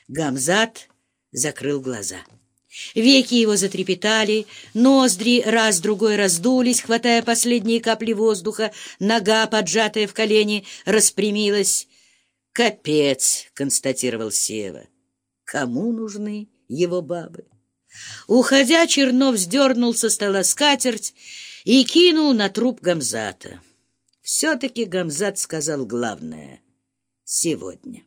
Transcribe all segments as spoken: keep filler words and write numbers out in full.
Гамзат закрыл глаза. Веки его затрепетали, ноздри раз-другой раздулись, хватая последние капли воздуха, нога, поджатая в колени, распрямилась. «Капец!» — констатировал Сева. «Кому нужны его бабы?» Уходя, Чернов сдернул со стола скатерть и кинул на труп Гамзата. Все-таки Гамзат сказал главное — сегодня.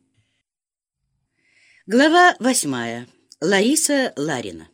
Глава восьмая. Лариса Ларина.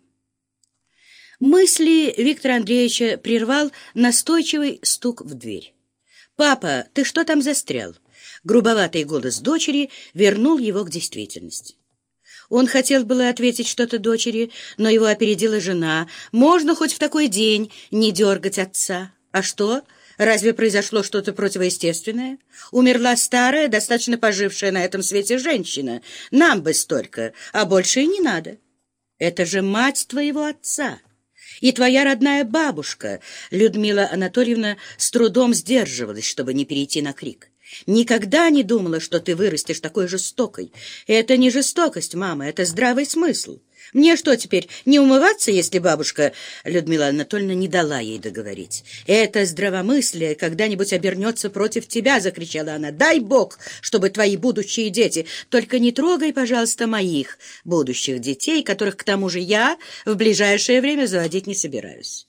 Мысли Виктора Андреевича прервал настойчивый стук в дверь. «Папа, ты что там застрял?» Грубоватый голос дочери вернул его к действительности. Он хотел было ответить что-то дочери, но его опередила жена. «Можно хоть в такой день не дергать отца. А что? Разве произошло что-то противоестественное? Умерла старая, достаточно пожившая на этом свете женщина. Нам бы столько, а больше и не надо. Это же мать твоего отца и твоя родная бабушка». Людмила Анатольевна с трудом сдерживалась, чтобы не перейти на крик. «Никогда не думала, что ты вырастешь такой жестокой. Это не жестокость, мама, это здравый смысл. Мне что теперь, не умываться, если бабушка...» Людмила Анатольевна не дала ей договорить. «Это здравомыслие когда-нибудь обернется против тебя», — закричала она. «Дай Бог, чтобы твои будущие дети... Только не трогай, пожалуйста, моих будущих детей, которых, к тому же, я в ближайшее время заводить не собираюсь».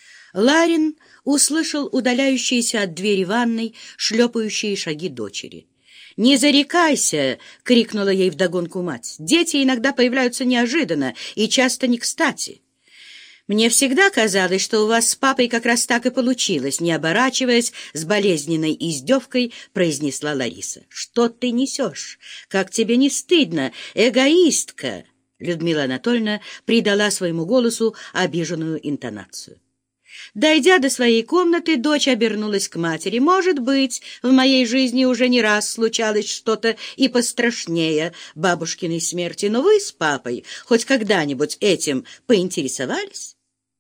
Ларин услышал удаляющиеся от двери ванной шлепающие шаги дочери. «Не зарекайся!» — крикнула ей вдогонку мать. «Дети иногда появляются неожиданно и часто не кстати. Мне всегда казалось, что у вас с папой как раз так и получилось», — не оборачиваясь, с болезненной издевкой произнесла Лариса. «Что ты несешь? Как тебе не стыдно, эгоистка!» Людмила Анатольевна придала своему голосу обиженную интонацию. Дойдя до своей комнаты, дочь обернулась к матери. «Может быть, в моей жизни уже не раз случалось что-то и пострашнее бабушкиной смерти, но вы с папой хоть когда-нибудь этим поинтересовались?»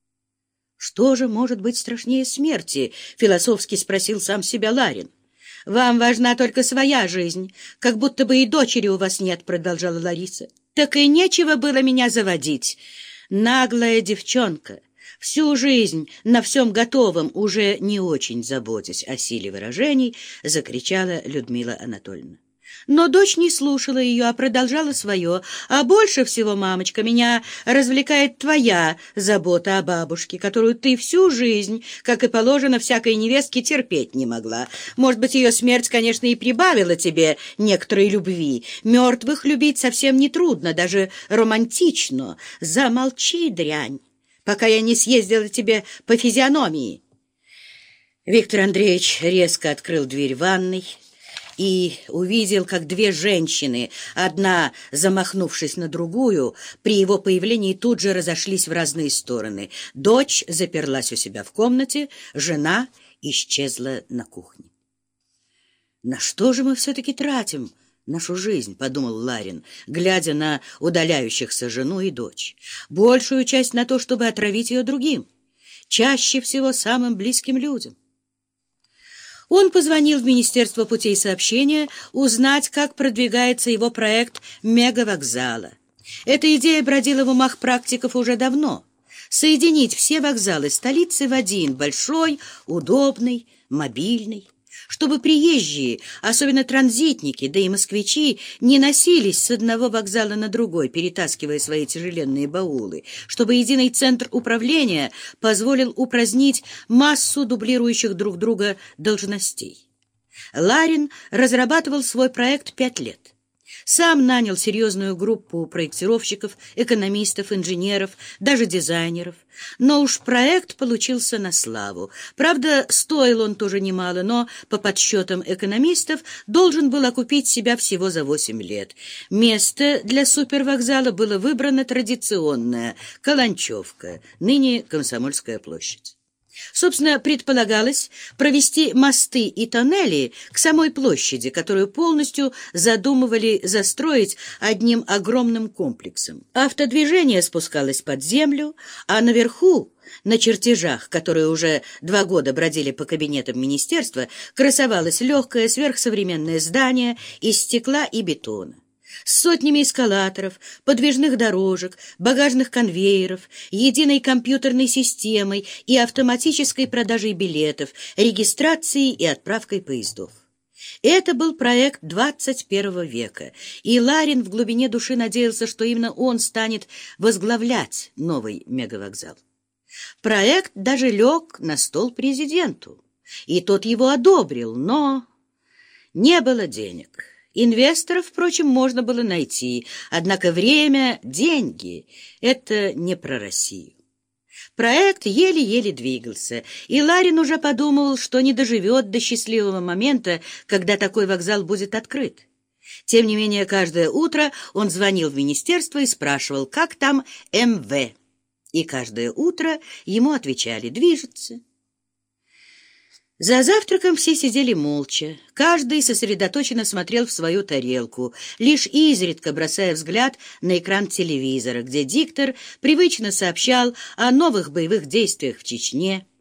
«Что же может быть страшнее смерти?» — философски спросил сам себя Ларин. «Вам важна только своя жизнь, как будто бы и дочери у вас нет», — продолжала Лариса. «Так и нечего было меня заводить. Наглая девчонка. Всю жизнь на всем готовом, уже не очень заботясь о силе выражений, закричала Людмила Анатольевна. Но дочь не слушала ее, а продолжала свое. «А больше всего, мамочка, меня развлекает твоя забота о бабушке, которую ты всю жизнь, как и положено всякой невестке, терпеть не могла. Может быть, ее смерть, конечно, и прибавила тебе некоторой любви. Мертвых любить совсем не трудно, даже романтично. Замолчи, дрянь, пока я не съездила тебе по физиономии». Виктор Андреевич резко открыл дверь ванной и увидел, как две женщины, одна замахнувшись на другую, при его появлении тут же разошлись в разные стороны. Дочь заперлась у себя в комнате, жена исчезла на кухне. «На что же мы все-таки тратим нашу жизнь?» — подумал Ларин, глядя на удаляющихся жену и дочь. «Большую часть на то, чтобы отравить ее другим, чаще всего самым близким людям». Он позвонил в Министерство путей сообщения узнать, как продвигается его проект мегавокзала. Эта идея бродила в умах практиков уже давно. Соединить все вокзалы столицы в один, большой, удобный, мобильный, чтобы приезжие, особенно транзитники, да и москвичи, не носились с одного вокзала на другой, перетаскивая свои тяжеленные баулы, чтобы единый центр управления позволил упразднить массу дублирующих друг друга должностей. Ларин разрабатывал свой проект пять лет. Сам нанял серьезную группу проектировщиков, экономистов, инженеров, даже дизайнеров. Но уж проект получился на славу. Правда, стоил он тоже немало, но, по подсчетам экономистов, должен был окупить себя всего за восемь лет. Место для супервокзала было выбрано традиционное — Каланчевка, ныне Комсомольская площадь. Собственно, предполагалось провести мосты и тоннели к самой площади, которую полностью задумывали застроить одним огромным комплексом. Автодвижение спускалось под землю, а наверху, на чертежах, которые уже два года бродили по кабинетам министерства, красовалось легкое сверхсовременное здание из стекла и бетона. С сотнями эскалаторов, подвижных дорожек, багажных конвейеров, единой компьютерной системой и автоматической продажей билетов, регистрацией и отправкой поездов. Это был проект двадцать первого века, и Ларин в глубине души надеялся, что именно он станет возглавлять новый мегавокзал. Проект даже лег на стол президенту, и тот его одобрил, но не было денег. Инвесторов, впрочем, можно было найти, однако время, деньги — это не про Россию. Проект еле-еле двигался, и Ларин уже подумал, что не доживет до счастливого момента, когда такой вокзал будет открыт. Тем не менее, каждое утро он звонил в министерство и спрашивал, как там эм вэ. И каждое утро ему отвечали: «Движется». За завтраком все сидели молча, каждый сосредоточенно смотрел в свою тарелку, лишь изредка бросая взгляд на экран телевизора, где диктор привычно сообщал о новых боевых действиях в Чечне,